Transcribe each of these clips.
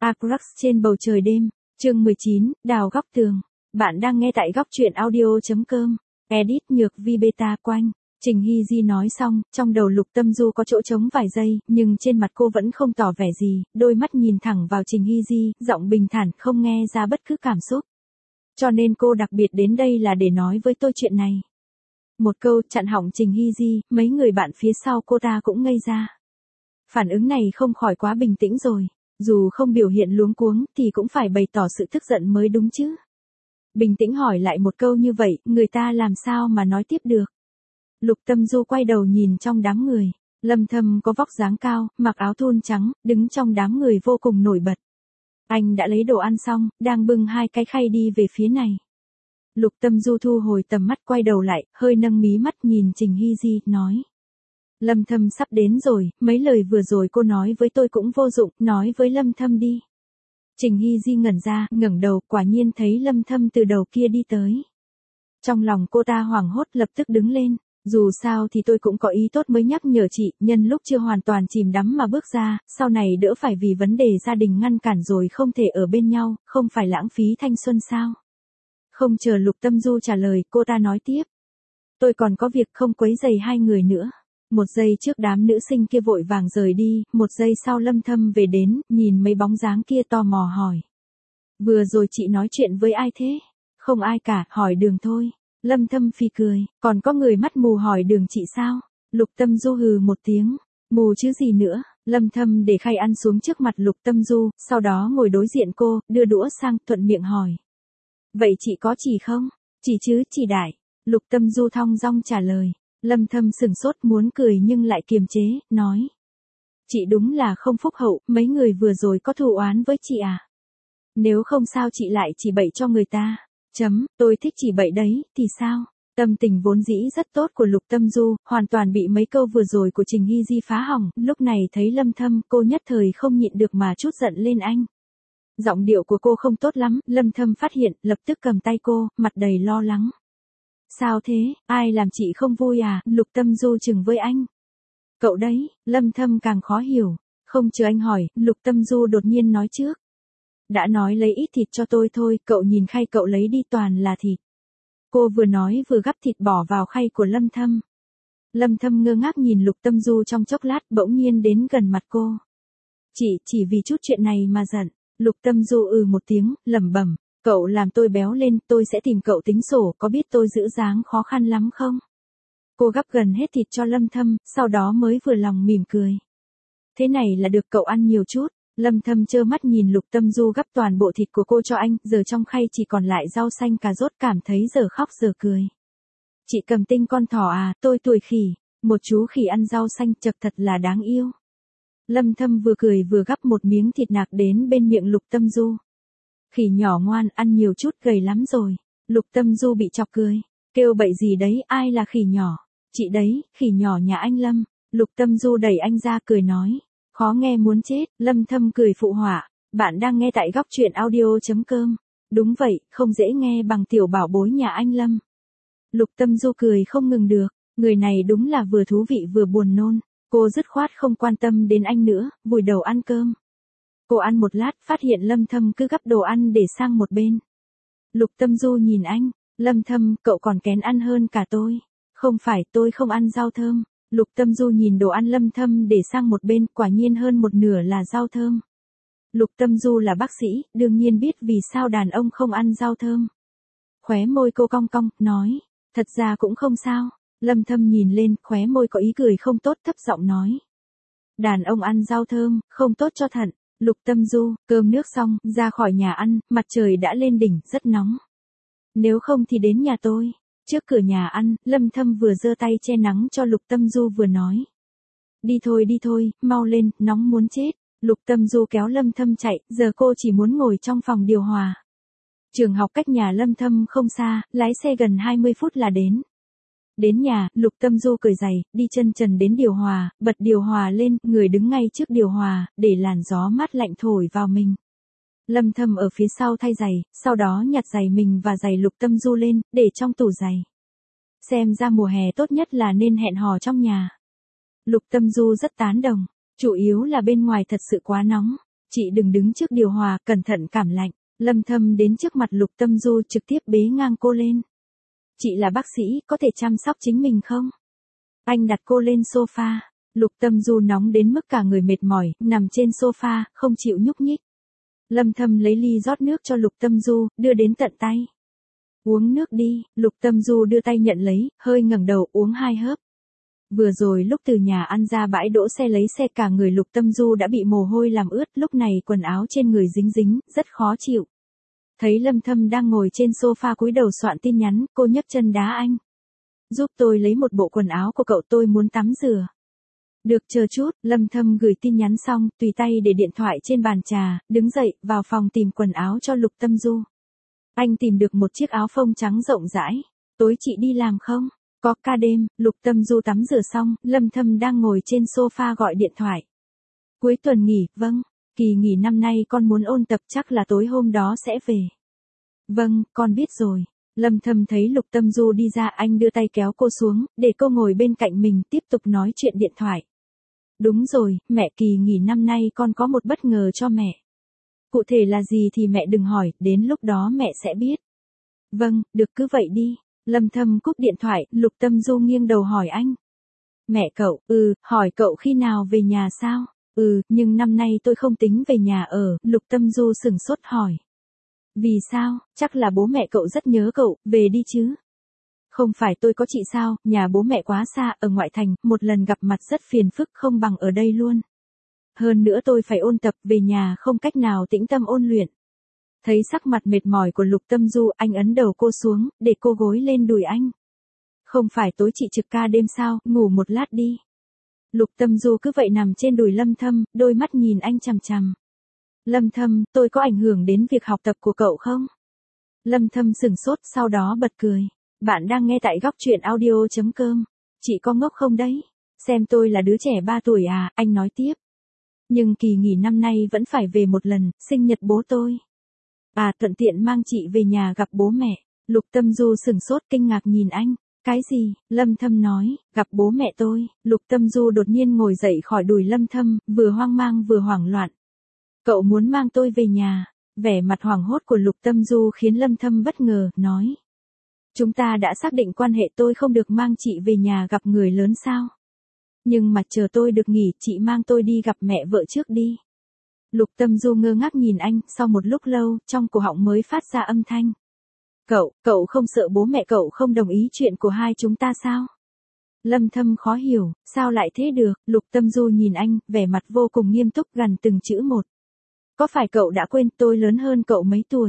Agrax trên bầu trời đêm, chương 19, đào góc tường. Bạn đang nghe tại góc truyện audio.com. Edit nhược vi beta quanh. Trình Hy Di nói xong, trong đầu Lục Tâm Du có chỗ trống vài giây, nhưng trên mặt cô vẫn không tỏ vẻ gì, đôi mắt nhìn thẳng vào Trình Hy Di, giọng bình thản không nghe ra bất cứ cảm xúc. Cho nên cô đặc biệt đến đây là để nói với tôi chuyện này. Một câu chặn họng Trình Hy Di, mấy người bạn phía sau cô ta cũng ngây ra. Phản ứng này không khỏi quá bình tĩnh rồi, dù không biểu hiện luống cuống thì cũng phải bày tỏ sự tức giận mới đúng chứ. Bình tĩnh hỏi lại một câu như vậy, người ta làm sao mà nói tiếp được. Lục Tâm Du quay đầu nhìn trong đám người, Lâm Thâm có vóc dáng cao, mặc áo thun trắng, đứng trong đám người vô cùng nổi bật. Anh đã lấy đồ ăn xong, đang bưng hai cái khay đi về phía này. Lục Tâm Du thu hồi tầm mắt quay đầu lại, hơi nâng mí mắt nhìn Trình Hy Di, nói. Lâm Thâm sắp đến rồi, mấy lời vừa rồi cô nói với tôi cũng vô dụng, nói với Lâm Thâm đi. Trình Hy Di ngẩn ra, ngẩng đầu, quả nhiên thấy Lâm Thâm từ đầu kia đi tới. Trong lòng cô ta hoảng hốt lập tức đứng lên, dù sao thì tôi cũng có ý tốt mới nhắc nhở chị, nhân lúc chưa hoàn toàn chìm đắm mà bước ra, sau này đỡ phải vì vấn đề gia đình ngăn cản rồi không thể ở bên nhau, không phải lãng phí thanh xuân sao. Không chờ Lục Tâm Du trả lời, cô ta nói tiếp. Tôi còn có việc không quấy rầy hai người nữa. Một giây trước đám nữ sinh kia vội vàng rời đi, một giây sau Lâm Thâm về đến, nhìn mấy bóng dáng kia tò mò hỏi. Vừa rồi chị nói chuyện với ai thế? Không ai cả, hỏi đường thôi. Lâm Thâm phì cười, còn có người mắt mù hỏi đường chị sao? Lục Tâm Du hừ một tiếng, mù chứ gì nữa. Lâm Thâm để khay ăn xuống trước mặt Lục Tâm Du, sau đó ngồi đối diện cô, đưa đũa sang, thuận miệng hỏi. Vậy chị có chỉ không? Chỉ chứ, chỉ đại. Lục Tâm Du thong dong trả lời. Lâm Thâm sừng sốt muốn cười nhưng lại kiềm chế, nói. Chị đúng là không phúc hậu, mấy người vừa rồi có thù oán với chị à? Nếu không sao chị lại chỉ bậy cho người ta. Tôi thích chỉ bậy đấy, thì sao? Tâm tình vốn dĩ rất tốt của Lục Tâm Du, hoàn toàn bị mấy câu vừa rồi của Trình Hy Di phá hỏng, lúc này thấy Lâm Thâm cô nhất thời không nhịn được mà trút giận lên anh. Giọng điệu của cô không tốt lắm, Lâm Thâm phát hiện, lập tức cầm tay cô, mặt đầy lo lắng. Sao thế, ai làm chị không vui à? Lục Tâm Du chừng với anh. Cậu đấy, Lâm Thâm càng khó hiểu. Không chờ anh hỏi, Lục Tâm Du đột nhiên nói trước. Đã nói lấy ít thịt cho tôi thôi, cậu nhìn khay cậu lấy đi toàn là thịt. Cô vừa nói vừa gắp thịt bỏ vào khay của Lâm Thâm. Lâm Thâm ngơ ngác nhìn Lục Tâm Du trong chốc lát bỗng nhiên đến gần mặt cô. Chỉ vì chút chuyện này mà giận. Lục Tâm Du một tiếng, lẩm bẩm. Cậu làm tôi béo lên, tôi sẽ tìm cậu tính sổ, có biết tôi giữ dáng khó khăn lắm không? Cô gắp gần hết thịt cho Lâm Thâm, sau đó mới vừa lòng mỉm cười. Thế này là được cậu ăn nhiều chút. Lâm Thâm trơ mắt nhìn Lục Tâm Du gắp toàn bộ thịt của cô cho anh, giờ trong khay chỉ còn lại rau xanh cà rốt cảm thấy giờ khóc giờ cười. Chị Cầm Tinh con thỏ à, tôi tuổi khỉ, một chú khỉ ăn rau xanh chật thật là đáng yêu. Lâm Thâm vừa cười vừa gắp một miếng thịt nạc đến bên miệng Lục Tâm Du. Khỉ nhỏ ngoan, ăn nhiều chút gầy lắm rồi. Lục Tâm Du bị chọc cười. Kêu bậy gì đấy, ai là khỉ nhỏ? Chị đấy, khỉ nhỏ nhà anh Lâm. Lục Tâm Du đẩy anh ra cười nói. Khó nghe muốn chết, Lâm Thâm cười phụ họa. Bạn đang nghe tại góc truyện audio.com. Đúng vậy, không dễ nghe bằng tiểu bảo bối nhà anh Lâm. Lục Tâm Du cười không ngừng được. Người này đúng là vừa thú vị vừa buồn nôn. Cô dứt khoát không quan tâm đến anh nữa, vùi đầu ăn cơm. Cô ăn một lát, phát hiện Lâm Thâm cứ gắp đồ ăn để sang một bên. Lục Tâm Du nhìn anh, Lâm Thâm, cậu còn kén ăn hơn cả tôi. Không phải, tôi không ăn rau thơm. Lục Tâm Du nhìn đồ ăn Lâm Thâm để sang một bên, quả nhiên hơn một nửa là rau thơm. Lục Tâm Du là bác sĩ, đương nhiên biết vì sao đàn ông không ăn rau thơm. Khóe môi cô cong cong, nói, thật ra cũng không sao. Lâm Thâm nhìn lên, khóe môi có ý cười không tốt thấp giọng nói. Đàn ông ăn rau thơm, không tốt cho thận. Lục Tâm Du, cơm nước xong, ra khỏi nhà ăn, mặt trời đã lên đỉnh, rất nóng. Nếu không thì đến nhà tôi. Trước cửa nhà ăn, Lâm Thâm vừa giơ tay che nắng cho Lục Tâm Du vừa nói. Đi thôi, mau lên, nóng muốn chết. Lục Tâm Du kéo Lâm Thâm chạy, giờ cô chỉ muốn ngồi trong phòng điều hòa. Trường học cách nhà Lâm Thâm không xa, lái xe gần 20 phút là đến. Đến nhà, Lục Tâm Du cởi giày, đi chân trần đến điều hòa, bật điều hòa lên, người đứng ngay trước điều hòa, để làn gió mát lạnh thổi vào mình. Lâm Thâm ở phía sau thay giày, sau đó nhặt giày mình và giày Lục Tâm Du lên, để trong tủ giày. Xem ra mùa hè tốt nhất là nên hẹn hò trong nhà. Lục Tâm Du rất tán đồng, chủ yếu là bên ngoài thật sự quá nóng. Chị đừng đứng trước điều hòa, cẩn thận cảm lạnh. Lâm Thâm đến trước mặt Lục Tâm Du trực tiếp bế ngang cô lên. Chị là bác sĩ, có thể chăm sóc chính mình không? Anh đặt cô lên sofa. Lục Tâm Du nóng đến mức cả người mệt mỏi, nằm trên sofa, không chịu nhúc nhích. Lâm Thâm lấy ly rót nước cho Lục Tâm Du, đưa đến tận tay. Uống nước đi, Lục Tâm Du đưa tay nhận lấy, hơi ngẩng đầu uống 2 hớp. Vừa rồi lúc từ nhà ăn ra bãi đỗ xe lấy xe cả người Lục Tâm Du đã bị mồ hôi làm ướt, lúc này quần áo trên người dính dính, rất khó chịu. Thấy Lâm Thâm đang ngồi trên sofa cúi đầu soạn tin nhắn, cô nhấc chân đá anh. Giúp tôi lấy một bộ quần áo của cậu, tôi muốn tắm rửa. Được, chờ chút. Lâm Thâm gửi tin nhắn xong, tùy tay để điện thoại trên bàn trà, đứng dậy, vào phòng tìm quần áo cho Lục Tâm Du. Anh tìm được một chiếc áo phông trắng rộng rãi. Tối chị đi làm không? Có, ca đêm. Lục Tâm Du tắm rửa xong, Lâm Thâm đang ngồi trên sofa gọi điện thoại. Cuối tuần nghỉ, vâng. Kỳ nghỉ năm nay con muốn ôn tập, chắc là tối hôm đó sẽ về. Vâng, con biết rồi. Lâm Thâm thấy Lục Tâm Du đi ra, anh đưa tay kéo cô xuống, để cô ngồi bên cạnh mình, tiếp tục nói chuyện điện thoại. Đúng rồi, mẹ, kỳ nghỉ năm nay con có một bất ngờ cho mẹ. Cụ thể là gì thì mẹ đừng hỏi, đến lúc đó mẹ sẽ biết. Vâng, được, cứ vậy đi. Lâm Thâm cúp điện thoại, Lục Tâm Du nghiêng đầu hỏi anh. Mẹ cậu, hỏi cậu khi nào về nhà sao? Nhưng năm nay tôi không tính về nhà ở, Lục Tâm Du sửng sốt hỏi. Vì sao? Chắc là bố mẹ cậu rất nhớ cậu, về đi chứ. Không phải tôi có chị sao, nhà bố mẹ quá xa, ở ngoại thành, một lần gặp mặt rất phiền phức, không bằng ở đây luôn. Hơn nữa tôi phải ôn tập, về nhà không cách nào tĩnh tâm ôn luyện. Thấy sắc mặt mệt mỏi của Lục Tâm Du, anh ấn đầu cô xuống, để cô gối lên đùi anh. Không phải tối chị trực ca đêm sao, ngủ một lát đi. Lục Tâm Du cứ vậy nằm trên đùi Lâm Thâm, đôi mắt nhìn anh chằm chằm. Lâm Thâm, tôi có ảnh hưởng đến việc học tập của cậu không? Lâm Thâm sửng sốt, sau đó bật cười. Bạn đang nghe tại góc truyện audio.com. Chị có ngốc không đấy? Xem tôi là đứa trẻ 3 tuổi à, anh nói tiếp. Nhưng kỳ nghỉ năm nay vẫn phải về một lần, sinh nhật bố tôi. À, thuận tiện mang chị về nhà gặp bố mẹ. Lục Tâm Du sửng sốt kinh ngạc nhìn anh. Cái gì? Lâm Thâm nói, gặp bố mẹ tôi. Lục Tâm Du đột nhiên ngồi dậy khỏi đùi Lâm Thâm, vừa hoang mang vừa hoảng loạn. Cậu muốn mang tôi về nhà. Vẻ mặt hoảng hốt của Lục Tâm Du khiến Lâm Thâm bất ngờ, nói. Chúng ta đã xác định quan hệ, tôi không được mang chị về nhà gặp người lớn sao? Nhưng mà chờ tôi được nghỉ, chị mang tôi đi gặp mẹ vợ trước đi. Lục Tâm Du ngơ ngác nhìn anh, sau một lúc lâu, trong cổ họng mới phát ra âm thanh. Cậu không sợ bố mẹ cậu không đồng ý chuyện của hai chúng ta sao? Lâm Thâm khó hiểu, sao lại thế được? Lục Tâm Du nhìn anh, vẻ mặt vô cùng nghiêm túc gần từng chữ một. Có phải cậu đã quên tôi lớn hơn cậu mấy tuổi?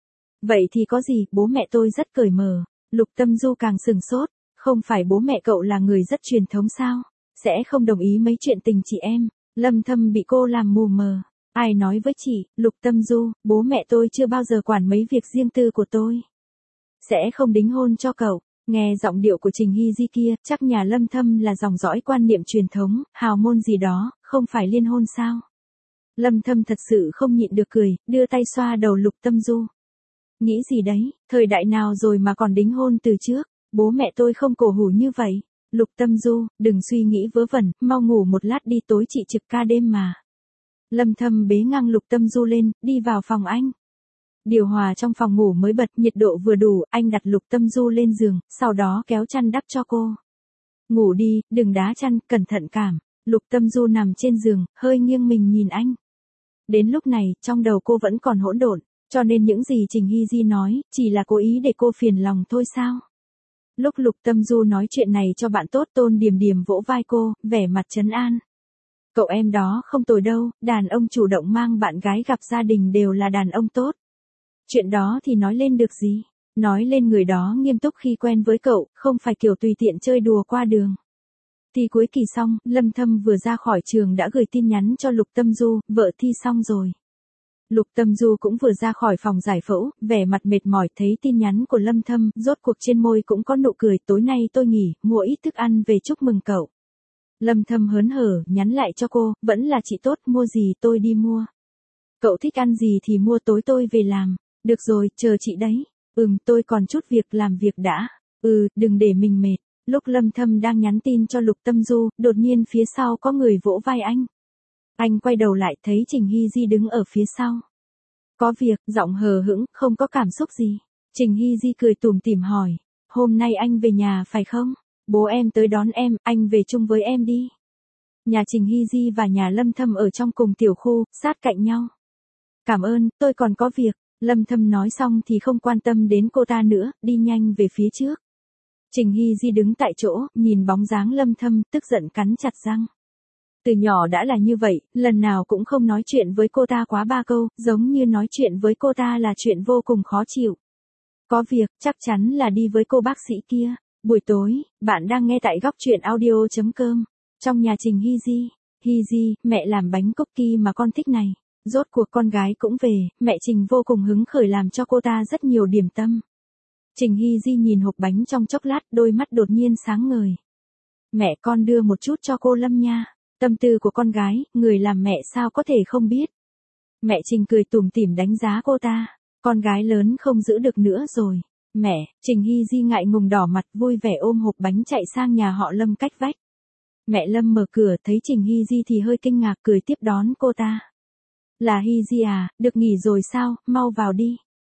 Vậy thì có gì, bố mẹ tôi rất cởi mở. Lục Tâm Du càng sừng sốt, không phải bố mẹ cậu là người rất truyền thống sao? Sẽ không đồng ý mấy chuyện tình chị em. Lâm Thâm bị cô làm mù mờ. Ai nói với chị, Lục Tâm Du, bố mẹ tôi chưa bao giờ quản mấy việc riêng tư của tôi. Sẽ không đính hôn cho cậu. Nghe giọng điệu của Trình Hy Di kia, chắc nhà Lâm Thâm là dòng dõi quan niệm truyền thống, hào môn gì đó, không phải liên hôn sao? Lâm Thâm thật sự không nhịn được cười, đưa tay xoa đầu Lục Tâm Du. Nghĩ gì đấy, thời đại nào rồi mà còn đính hôn từ trước, bố mẹ tôi không cổ hủ như vậy. Lục Tâm Du, đừng suy nghĩ vớ vẩn, mau ngủ một lát đi, tối chị trực ca đêm mà. Lâm Thâm bế ngang Lục Tâm Du lên, đi vào phòng anh. Điều hòa trong phòng ngủ mới bật, nhiệt độ vừa đủ, anh đặt Lục Tâm Du lên giường, sau đó kéo chăn đắp cho cô. Ngủ đi, đừng đá chăn, cẩn thận cảm. Lục Tâm Du nằm trên giường, hơi nghiêng mình nhìn anh. Đến lúc này, trong đầu cô vẫn còn hỗn độn, cho nên những gì Trình Hy Di nói, chỉ là cố ý để cô phiền lòng thôi sao? Lúc Lục Tâm Du nói chuyện này cho bạn tốt, Tôn Điềm Điềm vỗ vai cô, vẻ mặt trấn an. Cậu em đó không tồi đâu, đàn ông chủ động mang bạn gái gặp gia đình đều là đàn ông tốt. Chuyện đó thì nói lên được gì? Nói lên người đó nghiêm túc khi quen với cậu, không phải kiểu tùy tiện chơi đùa qua đường. Thi cuối kỳ xong, Lâm Thâm vừa ra khỏi trường đã gửi tin nhắn cho Lục Tâm Du, vợ thi xong rồi. Lục Tâm Du cũng vừa ra khỏi phòng giải phẫu, vẻ mặt mệt mỏi, thấy tin nhắn của Lâm Thâm, rốt cuộc trên môi cũng có nụ cười, tối nay tôi nghỉ, mua ít thức ăn về chúc mừng cậu. Lâm Thâm hớn hở, nhắn lại cho cô, vẫn là chị tốt, mua gì tôi đi mua. Cậu thích ăn gì thì mua, tối tôi về làm. Được rồi, chờ chị đấy. Tôi còn chút việc, làm việc đã. Đừng để mình mệt. Lúc Lâm Thâm đang nhắn tin cho Lục Tâm Du, đột nhiên phía sau có người vỗ vai anh. Anh quay đầu lại thấy Trình Hy Di đứng ở phía sau. Có việc, giọng hờ hững, không có cảm xúc gì. Trình Hy Di cười tủm tỉm hỏi, hôm nay anh về nhà phải không? Bố em tới đón em, anh về chung với em đi. Nhà Trình Hy Di và nhà Lâm Thâm ở trong cùng tiểu khu, sát cạnh nhau. Cảm ơn, tôi còn có việc. Lâm Thâm nói xong thì không quan tâm đến cô ta nữa, đi nhanh về phía trước. Trình Hy Di đứng tại chỗ, nhìn bóng dáng Lâm Thâm, tức giận cắn chặt răng. Từ nhỏ đã là như vậy, lần nào cũng không nói chuyện với cô ta quá 3 câu, giống như nói chuyện với cô ta là chuyện vô cùng khó chịu. Có việc, chắc chắn là đi với cô bác sĩ kia. Buổi tối, bạn đang nghe tại góc truyện audio.com. Trong nhà Trình Hy Di. Hy Di, mẹ làm bánh cookie mà con thích này. Rốt cuộc con gái cũng về, mẹ Trình vô cùng hứng khởi làm cho cô ta rất nhiều điểm tâm. Trình Hy Di nhìn hộp bánh trong chốc lát, đôi mắt đột nhiên sáng ngời. Mẹ, con đưa một chút cho cô Lâm nha. Tâm tư của con gái, người làm mẹ sao có thể không biết. Mẹ Trình cười tủm tỉm đánh giá cô ta. Con gái lớn không giữ được nữa rồi. Mẹ, Trình Hy Di ngại ngùng đỏ mặt vui vẻ ôm hộp bánh chạy sang nhà họ Lâm cách vách. Mẹ Lâm mở cửa thấy Trình Hy Di thì hơi kinh ngạc cười tiếp đón cô ta. Là Hy Di à, được nghỉ rồi sao, mau vào đi.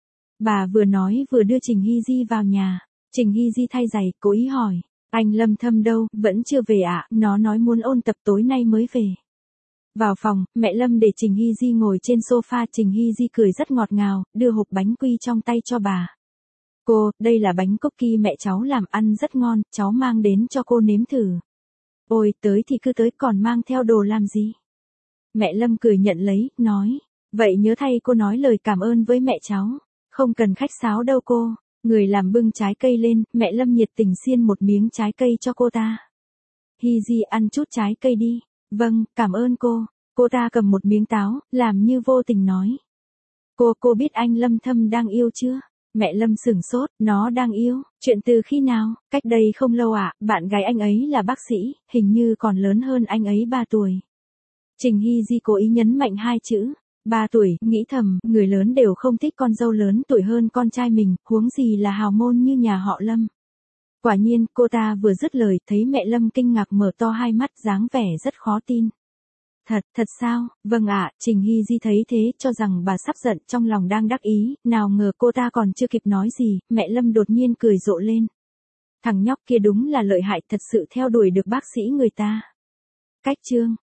Bà vừa nói vừa đưa Trình Hy Di vào nhà. Trình Hy Di thay giày, cố ý hỏi. Anh Lâm Thâm đâu, vẫn chưa về ạ, nó nói muốn ôn tập tối nay mới về. Vào phòng, mẹ Lâm để Trình Hy Di ngồi trên sofa, Trình Hy Di cười rất ngọt ngào, đưa hộp bánh quy trong tay cho bà. Cô, đây là bánh cookie mẹ cháu làm ăn rất ngon, cháu mang đến cho cô nếm thử. Ôi, tới thì cứ tới, còn mang theo đồ làm gì? Mẹ Lâm cười nhận lấy, nói. Vậy nhớ thay cô nói lời cảm ơn với mẹ cháu. Không cần khách sáo đâu cô. Người làm bưng trái cây lên, mẹ Lâm nhiệt tình xiên một miếng trái cây cho cô ta. Hy Di ăn chút trái cây đi. Vâng, cảm ơn cô. Cô ta cầm một miếng táo, làm như vô tình nói. Cô biết anh Lâm Thâm đang yêu chưa? Mẹ Lâm sửng sốt, nó đang yêu, chuyện từ khi nào? Cách đây không lâu ạ, bạn gái anh ấy là bác sĩ, hình như còn lớn hơn anh ấy 3 tuổi. Trình Hy Di cố ý nhấn mạnh 2 chữ. 3 tuổi, nghĩ thầm, người lớn đều không thích con dâu lớn tuổi hơn con trai mình, huống gì là hào môn như nhà họ Lâm. Quả nhiên, cô ta vừa dứt lời, thấy mẹ Lâm kinh ngạc mở to hai mắt dáng vẻ rất khó tin. Thật sao? Vâng ạ, Trình Hy Di thấy thế, cho rằng bà sắp giận, trong lòng đang đắc ý, nào ngờ cô ta còn chưa kịp nói gì, mẹ Lâm đột nhiên cười rộ lên. Thằng nhóc kia đúng là lợi hại, thật sự theo đuổi được bác sĩ người ta. Cách chương